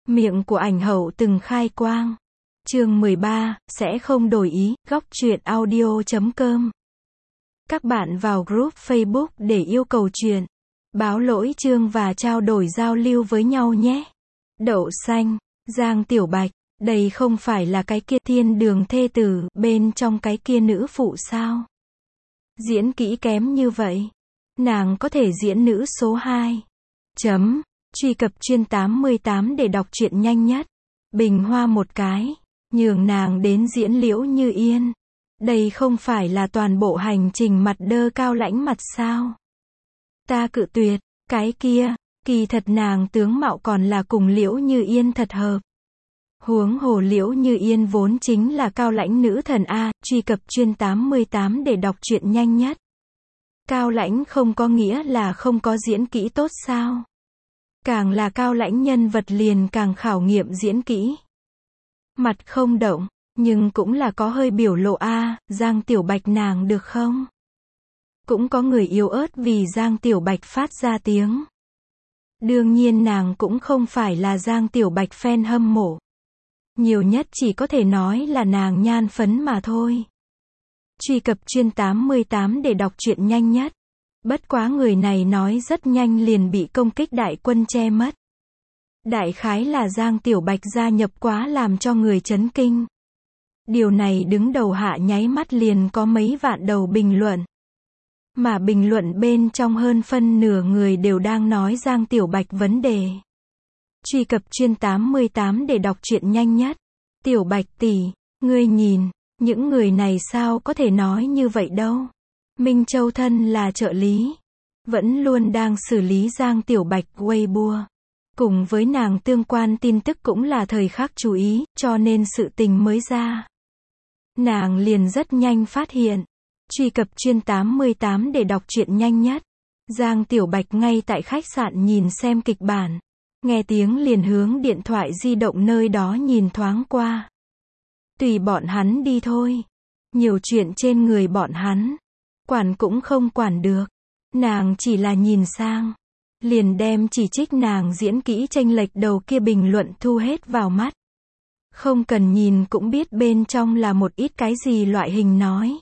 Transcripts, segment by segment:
Miệng của ảnh hậu từng khai quang. Chương 13, sẽ không đổi ý, góc truyện audio.com. Các bạn vào group Facebook để yêu cầu chuyện, báo lỗi chương và trao đổi giao lưu với nhau nhé. Đậu xanh, Giang Tiểu Bạch, đây không phải là cái kia thiên đường thê tử bên trong cái kia nữ phụ sao? Diễn kỹ kém như vậy, nàng có thể diễn nữ số 2. Truy cập chuyên 88 để đọc truyện nhanh nhất. Bình hoa một cái, nhường nàng đến diễn Liễu Như Yên. Đây không phải là toàn bộ hành trình mặt đơ cao lãnh mặt sao? Ta cự tuyệt, cái kia, kỳ thật nàng tướng mạo còn là cùng Liễu Như Yên thật hợp. Huống hồ Liễu Như Yên vốn chính là cao lãnh nữ thần A, truy cập chuyên 88 để đọc truyện nhanh nhất. Cao lãnh không có nghĩa là không có diễn kỹ tốt sao? Càng là cao lãnh nhân vật liền càng khảo nghiệm diễn kỹ. Mặt không động, nhưng cũng là có hơi biểu lộ A, Giang Tiểu Bạch nàng được không? Cũng có người yếu ớt vì Giang Tiểu Bạch phát ra tiếng. Đương nhiên nàng cũng không phải là Giang Tiểu Bạch fan hâm mộ. Nhiều nhất chỉ có thể nói là nàng nhan phấn mà thôi. Truy cập chuyên 88 để đọc truyện nhanh nhất. Bất quá người này nói rất nhanh liền bị công kích đại quân che mất. Đại khái là Giang Tiểu Bạch gia nhập quá làm cho người chấn kinh. Điều này đứng đầu hạ nháy mắt liền có mấy vạn đầu bình luận. Mà bình luận bên trong hơn phân nửa người đều đang nói Giang Tiểu Bạch vấn đề. Truy cập chuyên 88 để đọc truyện nhanh nhất. Tiểu Bạch tỷ, ngươi nhìn, những người này sao có thể nói như vậy đâu. Minh Châu thân là trợ lý, vẫn luôn đang xử lý Giang Tiểu Bạch Weibo. Cùng với nàng tương quan tin tức cũng là thời khắc chú ý, cho nên sự tình mới ra. Nàng liền rất nhanh phát hiện. Truy cập chuyên 88 để đọc truyện nhanh nhất. Giang Tiểu Bạch ngay tại khách sạn nhìn xem kịch bản. Nghe tiếng liền hướng điện thoại di động nơi đó nhìn thoáng qua. Tùy bọn hắn đi thôi. Nhiều chuyện trên người bọn hắn. Quản cũng không quản được. Nàng chỉ là nhìn sang. Liền đem chỉ trích nàng diễn kỹ chênh lệch đầu kia bình luận thu hết vào mắt. Không cần nhìn cũng biết bên trong là một ít cái gì loại hình nói.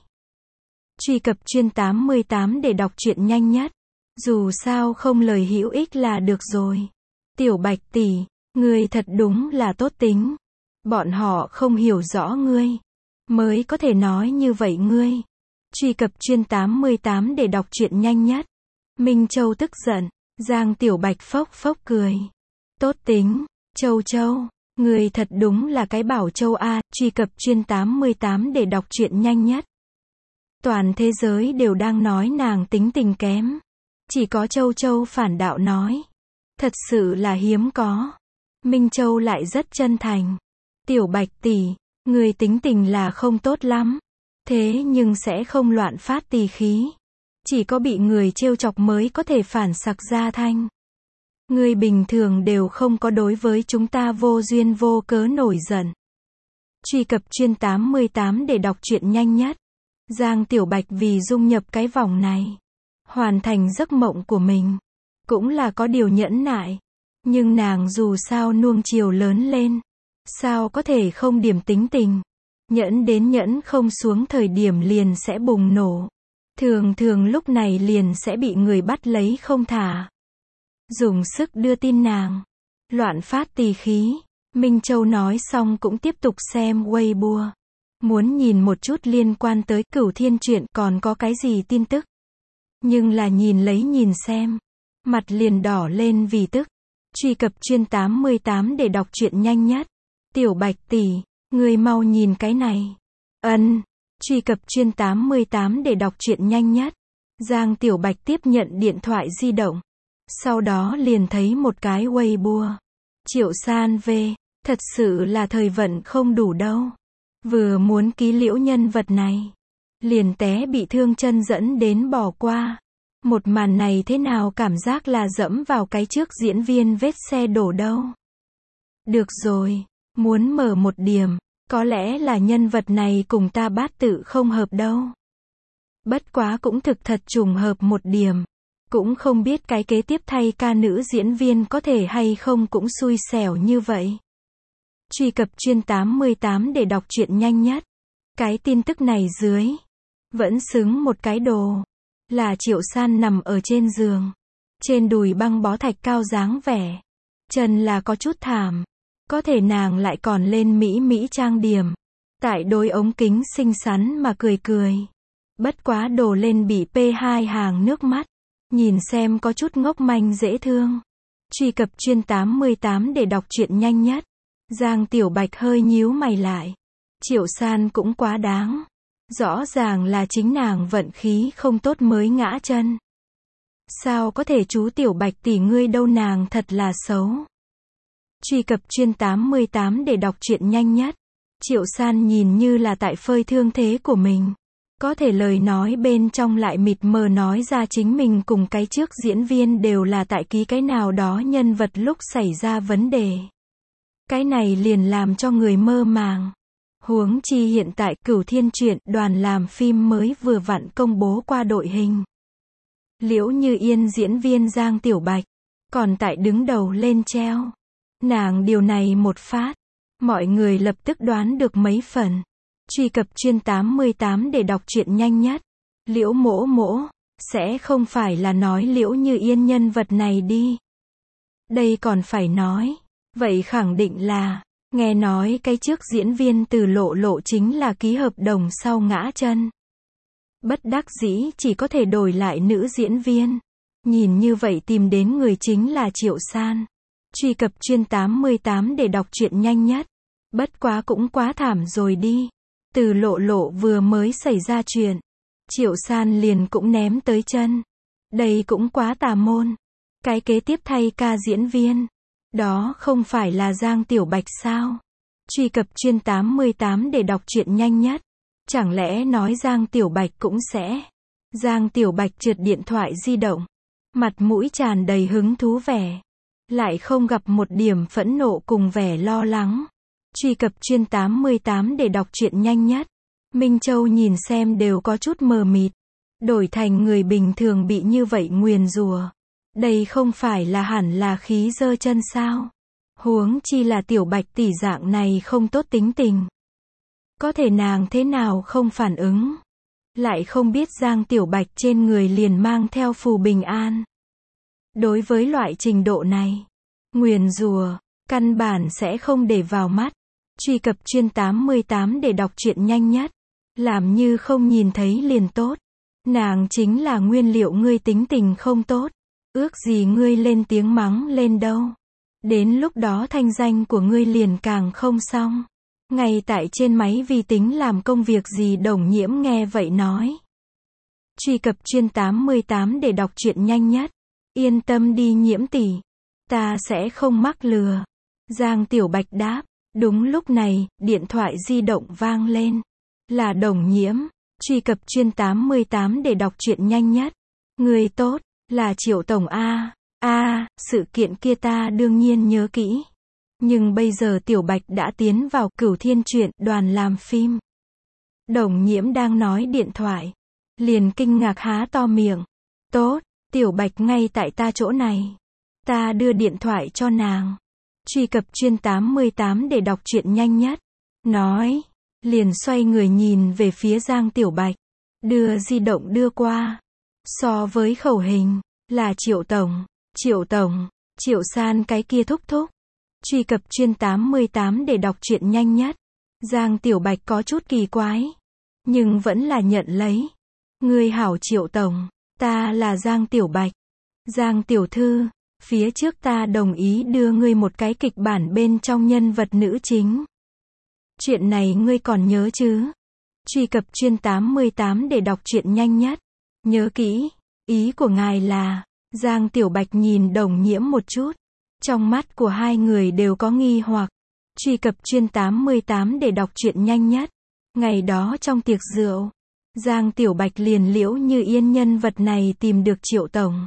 Truy cập chuyên 88 để đọc truyện nhanh nhất. Dù sao không lời hữu ích là được rồi. Tiểu Bạch tỷ, ngươi thật đúng là tốt tính. Bọn họ không hiểu rõ ngươi. Mới có thể nói như vậy ngươi. Truy cập chuyên 88 để đọc truyện nhanh nhất. Minh Châu tức giận. Giang Tiểu Bạch phốc phốc cười. Tốt tính, Châu Châu, ngươi thật đúng là cái bảo Châu A. Truy cập chuyên 88 để đọc truyện nhanh nhất. Toàn thế giới đều đang nói nàng tính tình kém. Chỉ có Châu Châu phản đạo nói. Thật sự là hiếm có. Minh Châu lại rất chân thành. Tiểu Bạch tỷ, người tính tình là không tốt lắm. Thế nhưng sẽ không loạn phát tỳ khí. Chỉ có bị người trêu chọc mới có thể phản sặc ra thanh. Người bình thường đều không có đối với chúng ta vô duyên vô cớ nổi giận. Truy cập chuyên 88 để đọc truyện nhanh nhất. Giang Tiểu Bạch vì dung nhập cái vòng này. Hoàn thành giấc mộng của mình. Cũng là có điều nhẫn nại. Nhưng nàng dù sao nuông chiều lớn lên. Sao có thể không điểm tính tình. Nhẫn đến nhẫn không xuống thời điểm liền sẽ bùng nổ. Thường thường lúc này liền sẽ bị người bắt lấy không thả. Dùng sức đưa tin nàng. Loạn phát tỳ khí. Minh Châu nói xong cũng tiếp tục xem Weibo. Muốn nhìn một chút liên quan tới Cửu Thiên truyện còn có cái gì tin tức. Nhưng là nhìn lấy nhìn xem. Mặt liền đỏ lên vì tức. Truy cập chuyên 88 để đọc truyện nhanh nhất. Tiểu Bạch tỷ, người mau nhìn cái này. Truy cập chuyên 88 để đọc truyện nhanh nhất. Giang Tiểu Bạch tiếp nhận điện thoại di động. Sau đó liền thấy một cái Weibo. Triệu San về, thật sự là thời vận không đủ đâu. Vừa muốn ký liễu nhân vật này. Liền té bị thương chân dẫn đến bỏ qua. Một màn này thế nào cảm giác là dẫm vào cái trước diễn viên vết xe đổ đâu. Được rồi, muốn mở một điểm. Có lẽ là nhân vật này cùng ta bát tự không hợp đâu. Bất quá cũng thực thật trùng hợp một điểm. Cũng không biết cái kế tiếp thay ca nữ diễn viên có thể hay không cũng xui xẻo như vậy. Truy cập Truyện 88 để đọc truyện nhanh nhất. Cái tin tức này dưới. Vẫn xứng một cái đồ. Là Triệu San nằm ở trên giường. Trên đùi băng bó thạch cao dáng vẻ. Chân là có chút thảm. Có thể nàng lại còn lên mỹ trang điểm. Tại đôi ống kính xinh xắn mà cười cười. Bất quá đổ lên bị P2 hàng nước mắt. Nhìn xem có chút ngốc manh dễ thương. Truy cập Truyện 88 để đọc truyện nhanh nhất. Giang Tiểu Bạch hơi nhíu mày lại. Triệu San cũng quá đáng. Rõ ràng là chính nàng vận khí không tốt mới ngã chân. Sao có thể chú Tiểu Bạch tỷ ngươi đâu, nàng thật là xấu. Truy cập Truyện 88 để đọc truyện nhanh nhất. Triệu San nhìn như là tại phơi thương thế của mình. Có thể lời nói bên trong lại mịt mờ nói ra chính mình cùng cái trước diễn viên đều là tại ký cái nào đó nhân vật lúc xảy ra vấn đề. Cái này liền làm cho người mơ màng. Huống chi hiện tại Cửu Thiên Truyện đoàn làm phim mới vừa vặn công bố qua đội hình. Liễu Như Yên diễn viên Giang Tiểu Bạch. Còn tại đứng đầu lên treo. Nàng điều này một phát. Mọi người lập tức đoán được mấy phần. Truy cập Truyện 88 để đọc truyện nhanh nhất. Liễu Mỗ Mỗ. Sẽ không phải là nói Liễu Như Yên nhân vật này đi. Đây còn phải nói. Vậy khẳng định là. Nghe nói cái trước diễn viên Từ Lộ Lộ chính là ký hợp đồng sau ngã chân. Bất đắc dĩ chỉ có thể đổi lại nữ diễn viên. Nhìn như vậy tìm đến người chính là Triệu San. Truy cập Truyện 88 để đọc truyện nhanh nhất. Bất quá cũng quá thảm rồi đi. Từ Lộ Lộ vừa mới xảy ra chuyện. Triệu San liền cũng ném tới chân. Đây cũng quá tà môn. Cái kế tiếp thay ca diễn viên. Đó không phải là Giang Tiểu Bạch sao? Truy cập Truyện 88 để đọc truyện nhanh nhất. Chẳng lẽ nói Giang Tiểu Bạch cũng sẽ. Giang Tiểu Bạch trượt điện thoại di động. Mặt mũi tràn đầy hứng thú vẻ. Lại không gặp một điểm phẫn nộ cùng vẻ lo lắng. Truy cập Truyện 88 để đọc truyện nhanh nhất. Minh Châu nhìn xem đều có chút mờ mịt. Đổi thành người bình thường bị như vậy nguyền rủa. Đây không phải là hẳn là khí giơ chân sao? Huống chi là Tiểu Bạch tỷ dạng này không tốt tính tình. Có thể nàng thế nào không phản ứng? Lại không biết Giang Tiểu Bạch trên người liền mang theo phù bình an. Đối với loại trình độ này, nguyền rủa, căn bản sẽ không để vào mắt. Truy cập Truyện 88 để đọc truyện nhanh nhất. Làm như không nhìn thấy liền tốt. Nàng chính là nguyên liệu ngươi tính tình không tốt. Ước gì ngươi lên tiếng mắng lên đâu. Đến lúc đó thanh danh của ngươi liền càng không xong. Ngay tại trên máy vi tính làm công việc gì Đồng Nhiễm nghe vậy nói. Truy cập Truyện 88 để đọc truyện nhanh nhất. Yên tâm đi Nhiễm tỷ. Ta sẽ không mắc lừa. Giang Tiểu Bạch đáp. Đúng lúc này, điện thoại di động vang lên. Là Đồng Nhiễm. Truy cập Truyện 88 để đọc truyện nhanh nhất. Người tốt, là Triệu Tổng A. Sự kiện kia ta đương nhiên nhớ kỹ. Nhưng bây giờ Tiểu Bạch đã tiến vào Cửu Thiên Truyện đoàn làm phim. Đồng Nhiễm đang nói điện thoại. Liền kinh ngạc há to miệng. Tốt, Tiểu Bạch ngay tại ta chỗ này. Ta đưa điện thoại cho nàng. Truy cập Truyện 88 để đọc truyện nhanh nhất. Nói. Liền xoay người nhìn về phía Giang Tiểu Bạch. Đưa di động đưa qua. So với khẩu hình. Là Triệu Tổng. Triệu Tổng. Triệu San cái kia thúc thúc. Truy cập Truyện 88 để đọc truyện nhanh nhất. Giang Tiểu Bạch có chút kỳ quái. Nhưng vẫn là nhận lấy. Ngươi hảo Triệu Tổng. Ta là Giang Tiểu Bạch. Giang Tiểu Thư. Phía trước ta đồng ý đưa ngươi một cái kịch bản bên trong nhân vật nữ chính. Chuyện này ngươi còn nhớ chứ? Truy cập Truyện 88 để đọc truyện nhanh nhất. Nhớ kỹ. Ý của ngài là. Giang Tiểu Bạch nhìn Đồng Nhiễm một chút. Trong mắt của hai người đều có nghi hoặc. Truy cập Truyện 88 để đọc truyện nhanh nhất. Ngày đó trong tiệc rượu. Giang Tiểu Bạch liền Liễu Như Yên nhân vật này tìm được Triệu Tổng.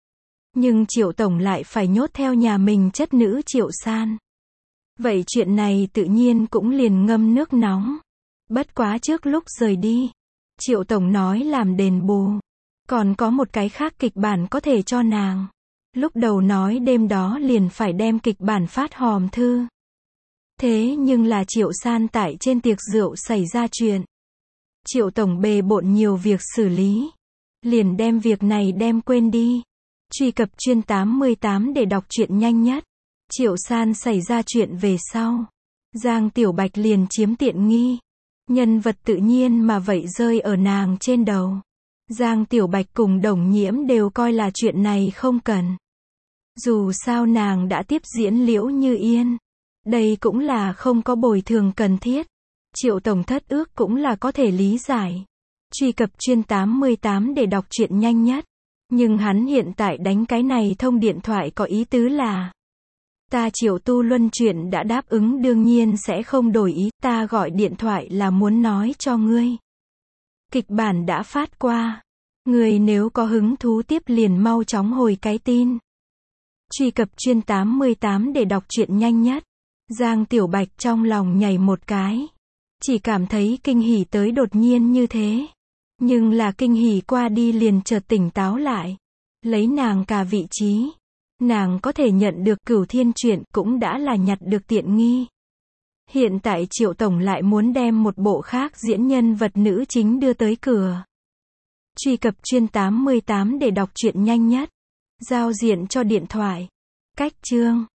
Nhưng Triệu Tổng lại phải nhốt theo nhà mình chất nữ Triệu San. Vậy chuyện này tự nhiên cũng liền ngâm nước nóng. Bất quá trước lúc rời đi. Triệu Tổng nói làm đền bù. Còn có một cái khác kịch bản có thể cho nàng. Lúc đầu nói đêm đó liền phải đem kịch bản phát hòm thư. Thế nhưng là Triệu San tại trên tiệc rượu xảy ra chuyện. Triệu tổng bề bộn nhiều việc xử lý. Liền đem việc này đem quên đi. Truy cập chuyên 88 để đọc truyện nhanh nhất. Triệu San xảy ra chuyện về sau. Giang Tiểu Bạch liền chiếm tiện nghi. Nhân vật tự nhiên mà vậy rơi ở nàng trên đầu. Giang Tiểu Bạch cùng Đồng Nhiễm đều coi là chuyện này không cần. Dù sao nàng đã tiếp diễn Liễu Như Yên. Đây cũng là không có bồi thường cần thiết. Triệu tổng thất ước cũng là có thể lý giải. Truy cập chuyên 88 để đọc truyện nhanh nhất. Nhưng hắn hiện tại đánh cái này thông điện thoại có ý tứ là: ta Triệu Tu Luân chuyện đã đáp ứng đương nhiên sẽ không đổi ý, ta gọi điện thoại là muốn nói cho ngươi. Kịch bản đã phát qua. Ngươi nếu có hứng thú tiếp liền mau chóng hồi cái tin. Truy cập chuyên 88 để đọc truyện nhanh nhất. Giang Tiểu Bạch trong lòng nhảy một cái. Chỉ cảm thấy kinh hỉ tới đột nhiên như thế. Nhưng là kinh hỉ qua đi liền chợt tỉnh táo lại. Lấy nàng cả vị trí. Nàng có thể nhận được Cửu Thiên chuyện cũng đã là nhặt được tiện nghi. Hiện tại Triệu tổng lại muốn đem một bộ khác diễn nhân vật nữ chính đưa tới cửa. Truy cập chuyên 88 để đọc truyện nhanh nhất. Giao diện cho điện thoại. Cách chương